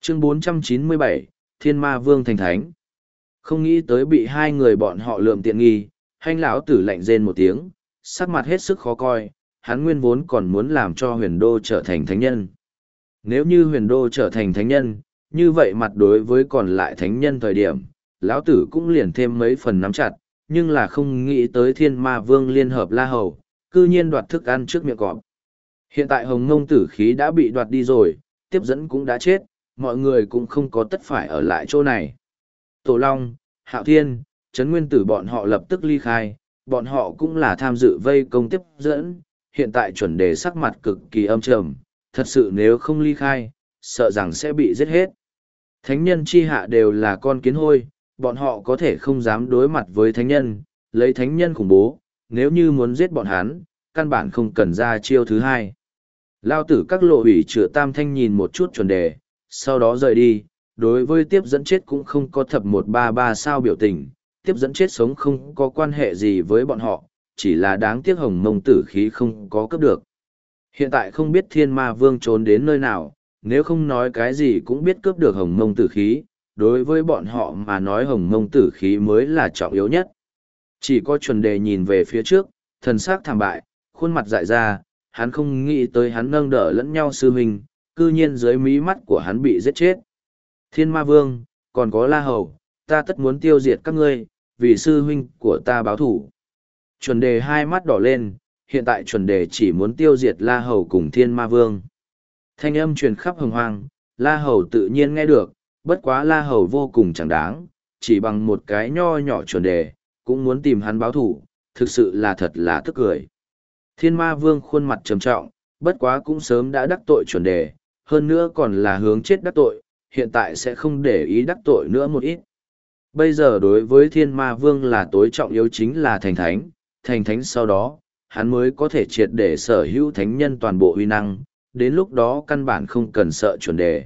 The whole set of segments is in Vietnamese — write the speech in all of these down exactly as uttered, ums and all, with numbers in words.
Chương bốn trăm chín mươi bảy, Thiên Ma Vương thành thánh. Không nghĩ tới bị hai người bọn họ lượm tiện nghi, Hanh lão tử lạnh rên một tiếng, sắc mặt hết sức khó coi, hắn nguyên vốn còn muốn làm cho huyền đô trở thành thánh nhân. Nếu như huyền đô trở thành thánh nhân, như vậy mặt đối với còn lại thánh nhân thời điểm, lão tử cũng liền thêm mấy phần nắm chặt, nhưng là không nghĩ tới Thiên Ma Vương liên hợp La Hầu, cư nhiên đoạt thức ăn trước miệng cọp. Hiện tại hồng ngông tử khí đã bị đoạt đi rồi, tiếp dẫn cũng đã chết, mọi người cũng không có tất phải ở lại chỗ này. Tổ Long, Hạo Thiên, Trấn Nguyên Tử bọn họ lập tức ly khai, bọn họ cũng là tham dự vây công tiếp dẫn, hiện tại chuẩn đề sắc mặt cực kỳ âm trầm, thật sự nếu không ly khai, sợ rằng sẽ bị giết hết. Thánh nhân chi hạ đều là con kiến hôi, bọn họ có thể không dám đối mặt với thánh nhân, lấy thánh nhân khủng bố, nếu như muốn giết bọn hắn, căn bản không cần ra chiêu thứ hai. Lao tử các lộ hủy chữa tam thanh nhìn một chút chuẩn đề, sau đó rời đi, đối với tiếp dẫn chết cũng không có thập một ba ba sao biểu tình, tiếp dẫn chết sống không có quan hệ gì với bọn họ, chỉ là đáng tiếc hồng mông tử khí không có cấp được. Hiện tại không biết thiên ma vương trốn đến nơi nào, nếu không nói cái gì cũng biết cướp được hồng mông tử khí, đối với bọn họ mà nói hồng mông tử khí mới là trọng yếu nhất. Chỉ có chuẩn đề nhìn về phía trước, thần sắc thảm bại, khuôn mặt dại ra, hắn không nghĩ tới hắn nâng đỡ lẫn nhau sư huynh, cư nhiên dưới mí mắt của hắn bị giết chết. Thiên ma vương, còn có La Hầu, ta tất muốn tiêu diệt các ngươi, vì sư huynh của ta báo thủ. Chuẩn đề hai mắt đỏ lên, hiện tại chuẩn đề chỉ muốn tiêu diệt La Hầu cùng Thiên Ma Vương. Thanh âm truyền khắp hồng hoang, La Hầu tự nhiên nghe được, bất quá La Hầu vô cùng chẳng đáng, chỉ bằng một cái nho nhỏ chuẩn đề, cũng muốn tìm hắn báo thủ, thực sự là thật là tức cười. Thiên Ma Vương khuôn mặt trầm trọng, bất quá cũng sớm đã đắc tội chuẩn đề, hơn nữa còn là hướng chết đắc tội, hiện tại sẽ không để ý đắc tội nữa một ít. Bây giờ đối với Thiên Ma Vương là tối trọng yếu chính là thành thánh, thành thánh sau đó, hắn mới có thể triệt để sở hữu thánh nhân toàn bộ uy năng, đến lúc đó căn bản không cần sợ chuẩn đề.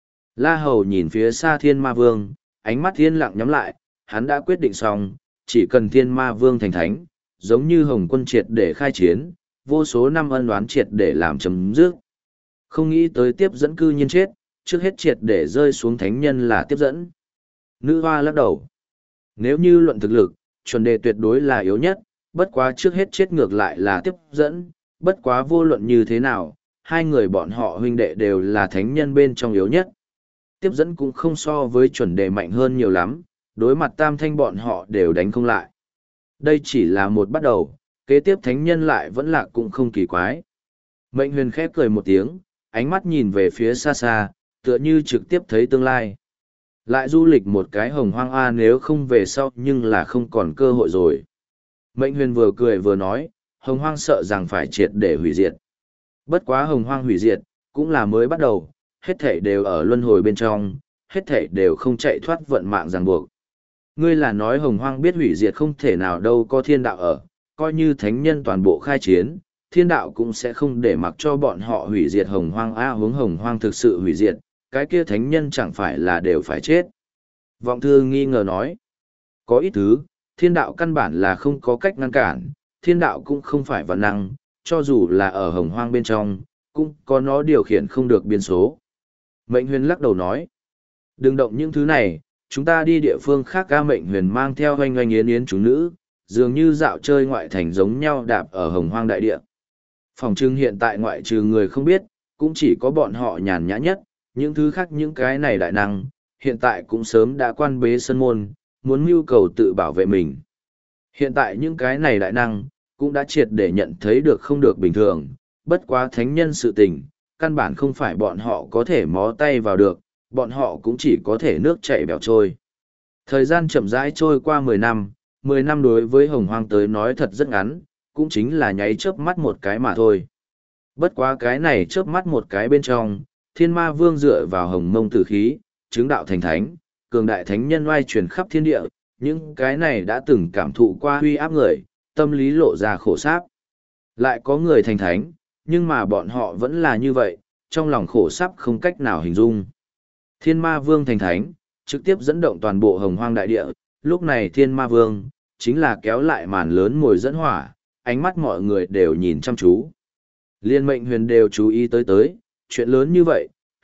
La Hầu nhìn phía xa Thiên Ma Vương, ánh mắt thiên lặng nhắm lại, hắn đã quyết định xong, chỉ cần Thiên Ma Vương thành thánh, giống như Hồng Quân triệt để khai chiến, vô số năm ân oán triệt để làm chấm dứt. Không nghĩ tới tiếp dẫn cư nhiên chết, trước hết triệt để rơi xuống thánh nhân là tiếp dẫn. Nữ hoa lắc đầu. Nếu như luận thực lực, chuẩn đề tuyệt đối là yếu nhất, bất quá trước hết chết ngược lại là tiếp dẫn, bất quá vô luận như thế nào, hai người bọn họ huynh đệ đều là thánh nhân bên trong yếu nhất. Tiếp dẫn cũng không so với chuẩn đề mạnh hơn nhiều lắm, đối mặt tam thanh bọn họ đều đánh không lại. Đây chỉ là một bắt đầu, kế tiếp thánh nhân lại vẫn là cũng không kỳ quái. Mệnh huyền khép cười một tiếng, ánh mắt nhìn về phía xa xa, tựa như trực tiếp thấy tương lai. Lại du lịch một cái hồng hoang A nếu không về sau nhưng là không còn cơ hội rồi. Mệnh huyền vừa cười vừa nói, hồng hoang sợ rằng phải triệt để hủy diệt. Bất quá hồng hoang hủy diệt, cũng là mới bắt đầu, hết thảy đều ở luân hồi bên trong, hết thảy đều không chạy thoát vận mạng ràng buộc. Ngươi là nói hồng hoang biết hủy diệt không thể nào đâu có thiên đạo ở, coi như thánh nhân toàn bộ khai chiến, thiên đạo cũng sẽ không để mặc cho bọn họ hủy diệt hồng hoang A hướng hồng hoang thực sự hủy diệt, cái kia thánh nhân chẳng phải là đều phải chết. Vọng thư nghi ngờ nói, có ít thứ, thiên đạo căn bản là không có cách ngăn cản, thiên đạo cũng không phải vạn năng, cho dù là ở hồng hoang bên trong, cũng có nó điều khiển không được biên số. Mệnh huyền lắc đầu nói, đừng động những thứ này, chúng ta đi địa phương khác. Ca mệnh huyền mang theo hoanh hoanh yến yến chúng nữ, dường như dạo chơi ngoại thành giống nhau đạp ở hồng hoang đại địa. Phòng trưng hiện tại ngoại trừ người không biết, cũng chỉ có bọn họ nhàn nhã nhất, những thứ khác những cái này đại năng, hiện tại cũng sớm đã quan bế sân môn, muốn mưu cầu tự bảo vệ mình. Hiện tại những cái này đại năng, cũng đã triệt để nhận thấy được không được bình thường, bất quá thánh nhân sự tình, căn bản không phải bọn họ có thể mó tay vào được, bọn họ cũng chỉ có thể nước chảy bèo trôi. Thời gian chậm rãi trôi qua mười năm, mười năm đối với hồng hoang tới nói thật rất ngắn, cũng chính là nháy chớp mắt một cái mà thôi. Bất quá cái này chớp mắt một cái bên trong, Thiên Ma Vương dựa vào hồng mông tử khí, chứng đạo thành thánh, cường đại thánh nhân oai truyền khắp thiên địa, những cái này đã từng cảm thụ qua huy áp người, tâm lý lộ ra khổ sáp. Lại có người thành thánh, nhưng mà bọn họ vẫn là như vậy, trong lòng khổ sáp không cách nào hình dung. Thiên Ma Vương thành thánh, trực tiếp dẫn động toàn bộ hồng hoang đại địa, lúc này Thiên Ma Vương, chính là kéo lại màn lớn mồi dẫn hỏa, ánh mắt mọi người đều nhìn chăm chú. Liên mệnh huyền đều chú ý tới tới, chuyện lớn như vậy,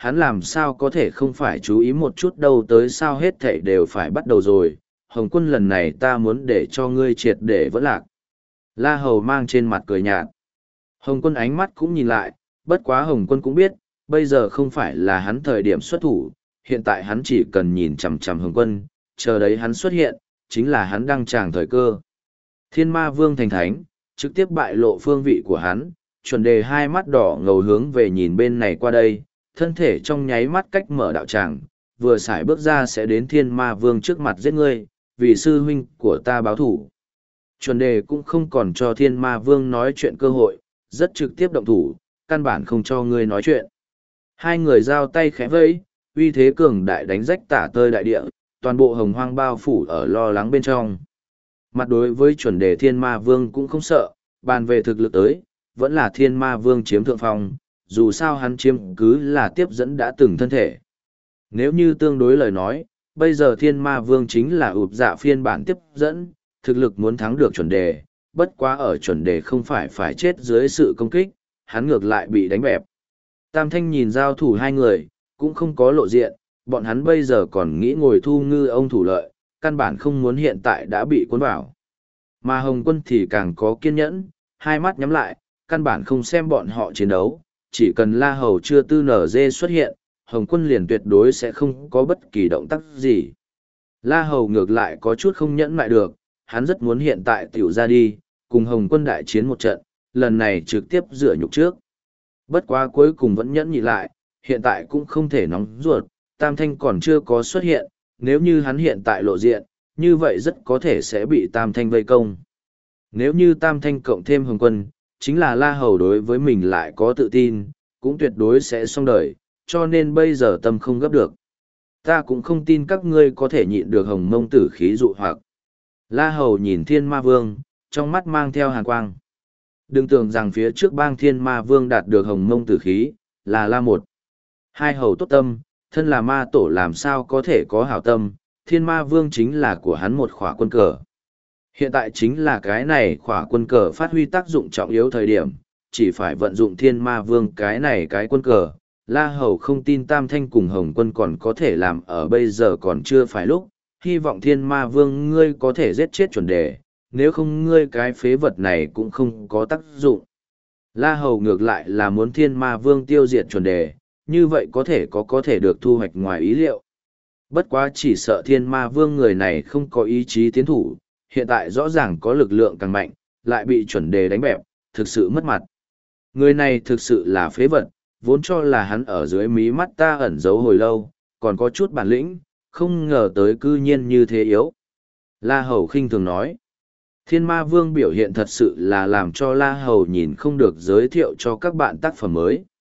hắn làm sao có thể không phải chú ý một chút đâu, tới sao hết thảy đều phải bắt đầu rồi. Hồng Quân, lần này ta muốn để cho ngươi triệt để vỡ lạc. La Hầu mang trên mặt cười nhạt. Hồng Quân ánh mắt cũng nhìn lại, bất quá Hồng Quân cũng biết, bây giờ không phải là hắn thời điểm xuất thủ, hiện tại hắn chỉ cần nhìn chằm chằm Hồng Quân, chờ đấy hắn xuất hiện, chính là hắn đăng tràng thời cơ. Thiên Ma Vương thành thánh, trực tiếp bại lộ phương vị của hắn, chuẩn đề hai mắt đỏ ngầu hướng về nhìn bên này qua đây, thân thể trong nháy mắt cách mở đạo tràng, vừa xài bước ra sẽ đến Thiên Ma Vương trước mặt giết ngươi, vì sư huynh của ta báo thủ. Chuẩn đề cũng không còn cho Thiên Ma Vương nói chuyện cơ hội, rất trực tiếp động thủ, căn bản không cho ngươi nói chuyện. Hai người giao tay khẽ vẫy, uy thế cường đại đánh rách tả tơi đại địa, toàn bộ hồng hoang bao phủ ở lo lắng bên trong. Mặt đối với chuẩn đề Thiên Ma Vương cũng không sợ, bàn về thực lực tới, vẫn là Thiên Ma Vương chiếm thượng phong, dù sao hắn chiếm cứ là tiếp dẫn đã từng thân thể. Nếu như tương đối lời nói, bây giờ Thiên Ma Vương chính là ụp dạ phiên bản tiếp dẫn, thực lực muốn thắng được chuẩn đề, bất quá ở chuẩn đề không phải phải chết dưới sự công kích, hắn ngược lại bị đánh bẹp. Tam Thanh nhìn giao thủ hai người, cũng không có lộ diện, bọn hắn bây giờ còn nghĩ ngồi thu ngư ông thủ lợi, căn bản không muốn hiện tại đã bị cuốn vào. Mà Hồng Quân thì càng có kiên nhẫn, hai mắt nhắm lại, căn bản không xem bọn họ chiến đấu, chỉ cần La Hầu chưa tư nở dê xuất hiện, Hồng Quân liền tuyệt đối sẽ không có bất kỳ động tác gì. La Hầu ngược lại có chút không nhẫn lại được, hắn rất muốn hiện tại tiểu ra đi, cùng Hồng Quân đại chiến một trận, lần này trực tiếp rửa nhục trước. Bất quá cuối cùng vẫn nhẫn nhịn lại, hiện tại cũng không thể nóng ruột, Tam Thanh còn chưa có xuất hiện, nếu như hắn hiện tại lộ diện, như vậy rất có thể sẽ bị Tam Thanh vây công. Nếu như Tam Thanh cộng thêm Hồng Quân, chính là La Hầu đối với mình lại có tự tin, cũng tuyệt đối sẽ xong đời, cho nên bây giờ tâm không gấp được. Ta cũng không tin các ngươi có thể nhịn được Hồng Mông tử khí dụ hoặc. La Hầu nhìn Thiên Ma Vương, trong mắt mang theo hàn quang. Đừng tưởng rằng phía trước bang Thiên Ma Vương đạt được Hồng Mông tử khí, là La một. Hai hầu tốt tâm, thân là ma tổ làm sao có thể có hảo tâm, Thiên Ma Vương chính là của hắn một khỏa quân cờ. Hiện tại chính là cái này khỏa quân cờ phát huy tác dụng trọng yếu thời điểm, chỉ phải vận dụng Thiên Ma Vương cái này cái quân cờ. La Hầu không tin Tam Thanh cùng Hồng Quân còn có thể làm ở bây giờ còn chưa phải lúc, hy vọng Thiên Ma Vương ngươi có thể giết chết chuẩn đề, nếu không ngươi cái phế vật này cũng không có tác dụng. La Hầu ngược lại là muốn Thiên Ma Vương tiêu diệt chuẩn đề, như vậy có thể có có thể được thu hoạch ngoài ý liệu. Bất quá chỉ sợ Thiên Ma Vương người này không có ý chí tiến thủ, hiện tại rõ ràng có lực lượng càng mạnh, lại bị chuẩn đề đánh bẹp, thực sự mất mặt. Người này thực sự là phế vật, vốn cho là hắn ở dưới mí mắt ta ẩn giấu hồi lâu, còn có chút bản lĩnh, không ngờ tới cư nhiên như thế yếu. La Hầu khinh thường nói. Thiên Ma Vương biểu hiện thật sự là làm cho La Hầu nhìn không được giới thiệu cho các bạn tác phẩm mới.